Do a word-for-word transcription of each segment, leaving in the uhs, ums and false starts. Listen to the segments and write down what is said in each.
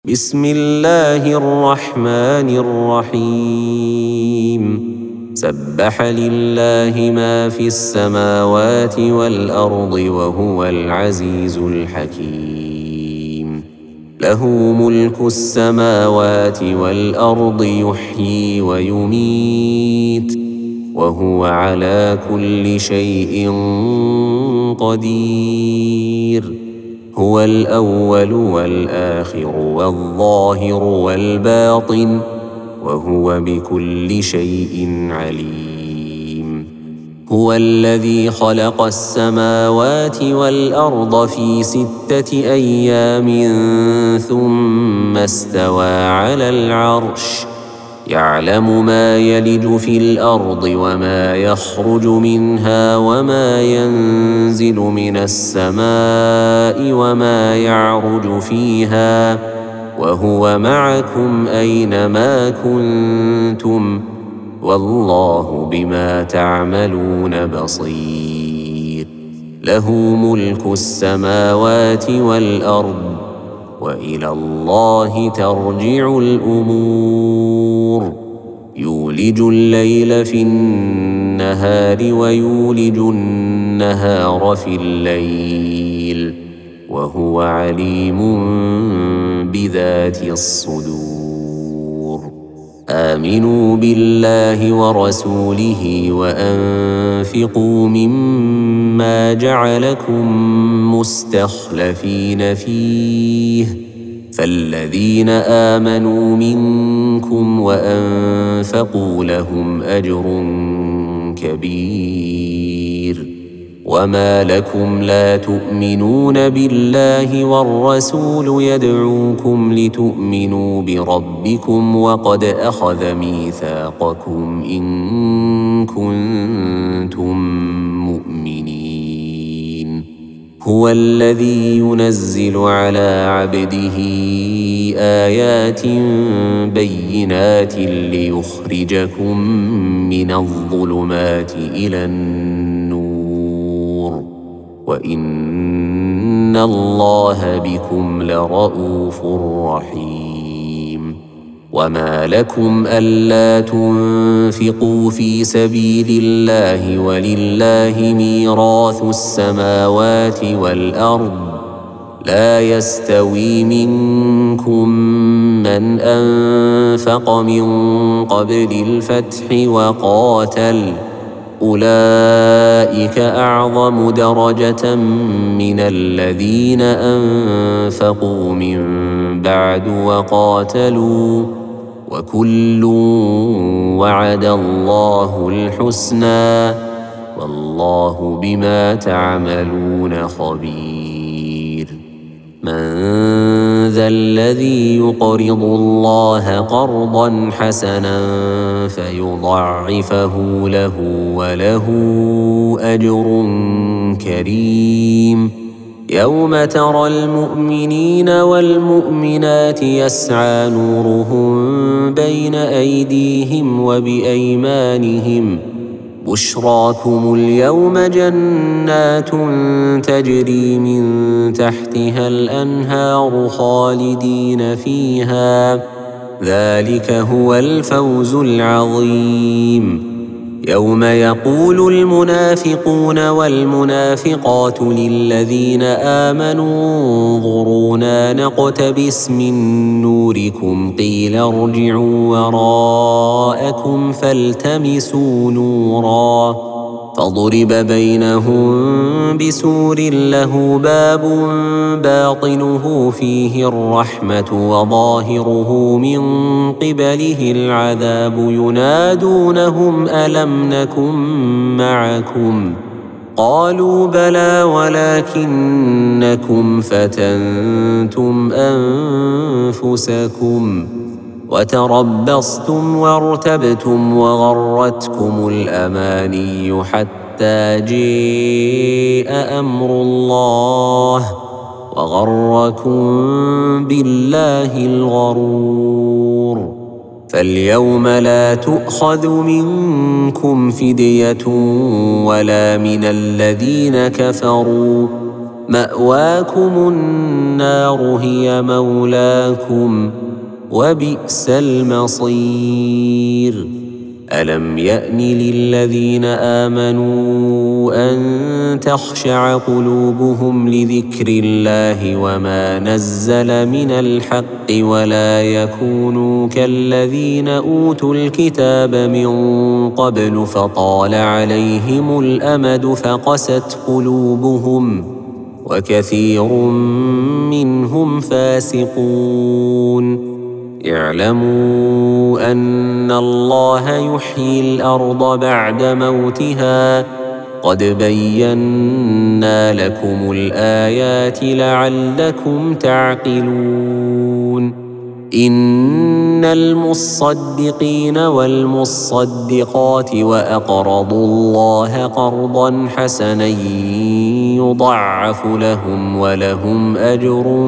بسم الله الرحمن الرحيم سبح لله ما في السماوات والأرض وهو العزيز الحكيم له ملك السماوات والأرض يحيي ويميت وهو على كل شيء قدير هو الأول والآخر والظاهر والباطن وهو بكل شيء عليم هو الذي خلق السماوات والأرض في ستة أيام ثم استوى على العرش يعلم ما يلج في الأرض وما يخرج منها وما ينزل من السماء وما يعرج فيها وهو معكم أينما كنتم والله بما تعملون بصير له ملك السماوات والأرض وإلى الله ترجع الأمور يولج الليل في النهار ويولج النهار في الليل وهو عليم بذات الصدور آمنوا بالله ورسوله وأنفقوا مما جعلكم مستخلفين فيه فالذين آمنوا منكم وأنفقوا لهم أجر كبير وما لكم لا تؤمنون بالله والرسول يدعوكم لتؤمنوا بربكم وقد أخذ ميثاقكم إن كنتم مؤمنين هو الذي ينزل على عبده آيات بينات ليخرجكم من الظلمات إلى النور وإن الله بكم لرءوف رحيم وما لكم ألا تنفقوا في سبيل الله ولله ميراث السماوات والأرض لا يستوي منكم من أنفق من قبل الفتح وقاتل أولئك أعظم درجة من الذين أنفقوا من بعد وقاتلوا وكل وعد الله الحسنى والله بما تعملون خبير من ذا الذي يقرض الله قرضا حسنا فيضاعفه له وله أجر كريم يوم ترى المؤمنين والمؤمنات يسعى نورهم بين أيديهم وبأيمانهم بشراكم اليوم جنات تجري من تحتها الأنهار خالدين فيها ذلك هو الفوز العظيم يوم يقول المنافقون والمنافقات للذين آمنوا انظرونا نقتبس من نوركم قيل ارجعوا وراءكم فالتمسوا نورا فضرب بينهم بسور له باب باطنه فيه الرحمة وظاهره من قبله العذاب ينادونهم ألم نكن معكم قالوا بلى ولكنكم فتنتم أنفسكم وتربصتم وارتبتم وغرتكم الأماني حتى جاء أمر الله وغركم بالله الغرور فاليوم لا تؤخذ منكم فدية ولا من الذين كفروا مأواكم النار هي مولاكم وبئس المصير. ألم يأن للذين آمنوا أن تخشع قلوبهم لذكر الله وما نزل من الحق ولا يكونوا كالذين أوتوا الكتاب من قبل فطال عليهم الأمد فقست قلوبهم وكثير منهم فاسقون. اعلموا أن الله يحيي الأرض بعد موتها قد بينا لكم الآيات لعلكم تعقلون. إن المصدقين والمصدقات وأقرضوا الله قرضا حسنا يضاعف لهم ولهم أجر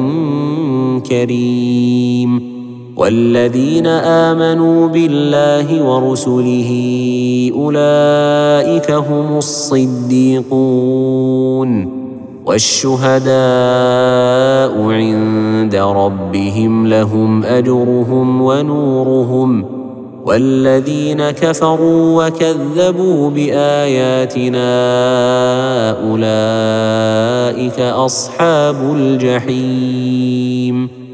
كريم. والذين آمنوا بالله ورسله أولئك هم الصديقون والشهداء عند ربهم لهم أجرهم ونورهم. والذين كفروا وكذبوا بآياتنا أولئك أصحاب الجحيم.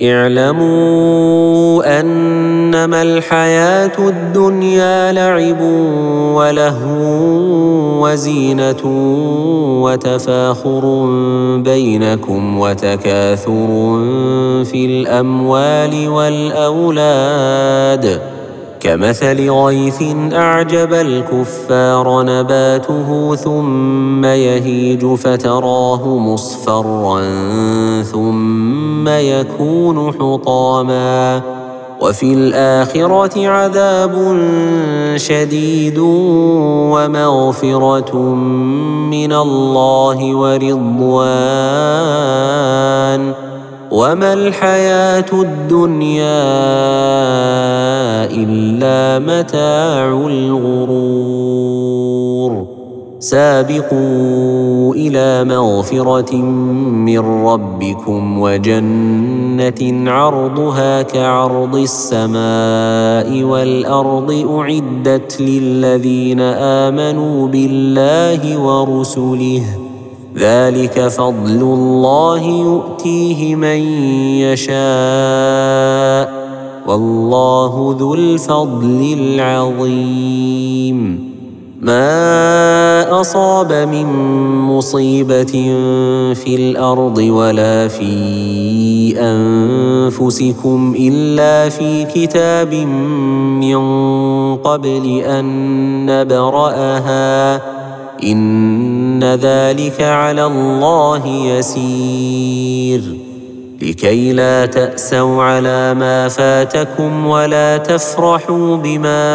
اعلموا أنما الحياة الدنيا لعب ولهو وزينة وتفاخر بينكم وتكاثر في الأموال والأولاد كمثل غيث أعجب الكفار نباته ثم يهيج فتراه مصفرا ثم يكون حطاما وفي الآخرة عذاب شديد ومغفرة من الله ورضوان وما الحياة الدنيا إلا متاع الغرور. سابقوا إلى مغفرة من ربكم وجنة عرضها كعرض السماء والأرض أعدت للذين آمنوا بالله ورسله ذلك فضل الله يؤتيه من يشاء والله ذو الفضل العظيم. ما أصاب من مصيبة في الأرض ولا في أنفسكم إلا في كتاب من قبل أن نبرأها إن ذلك على الله يسير. لكي لا تأسوا على ما فاتكم ولا تفرحوا بما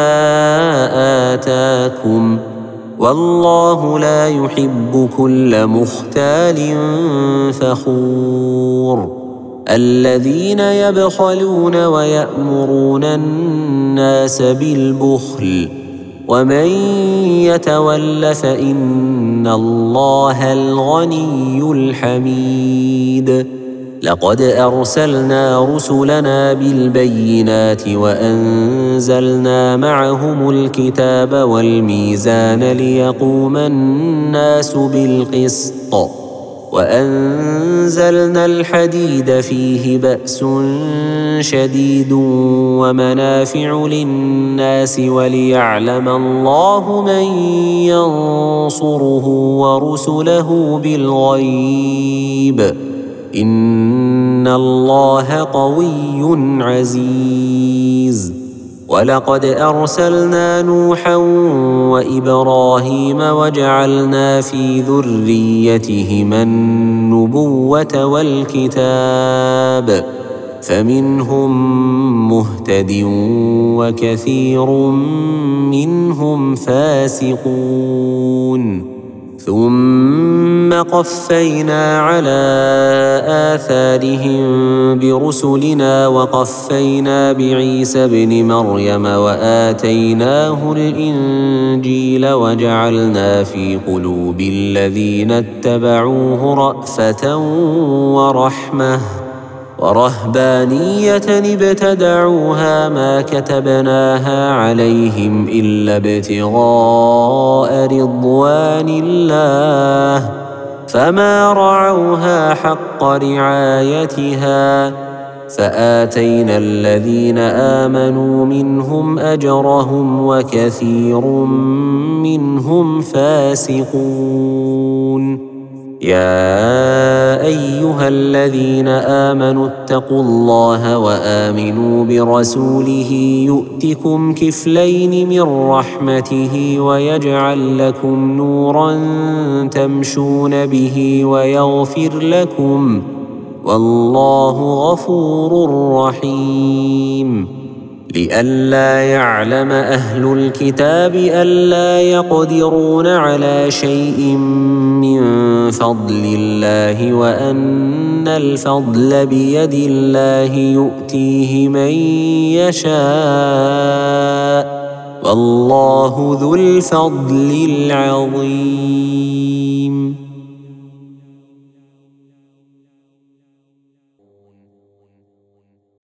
آتاكم والله لا يحب كل مختال فخور. الذين يبخلون ويأمرون الناس بالبخل ومن يتول فإن الله الغني الحميد. لقد أرسلنا رسلنا بالبينات وأنزلنا معهم الكتاب والميزان ليقوم الناس بالقسط وأنزلنا الحديد فيه بأس شديد ومنافع للناس وليعلم الله من ينصره ورسله بالغيب إن الله قوي عزيز. ولقد أرسلنا نوحا وإبراهيم وجعلنا في ذريتهما النبوة والكتاب فمنهم مهتد وكثير منهم فاسقون. ثم قفينا على آثارهم برسلنا وقفينا بعيسى ابن مريم وآتيناه الإنجيل وجعلنا في قلوب الذين اتبعوه رأفة ورحمة ورهبانية ابتدعوها ما كتبناها عليهم إلا ابتغاء رضوان الله فما رعوها حق رعايتها فآتينا الذين آمنوا منهم أجرهم وكثير منهم فاسقون. يا أيها الذين آمنوا اتقوا الله وآمنوا برسوله يؤتكم كفلين من رحمته ويجعل لكم نورا تمشون به ويغفر لكم والله غفور رحيم. لئلا يعلم أهل الكتاب ألا يقدرون على شيء من فضل الله وأن الفضل بيد الله يؤتيه من يشاء والله ذو الفضل العظيم.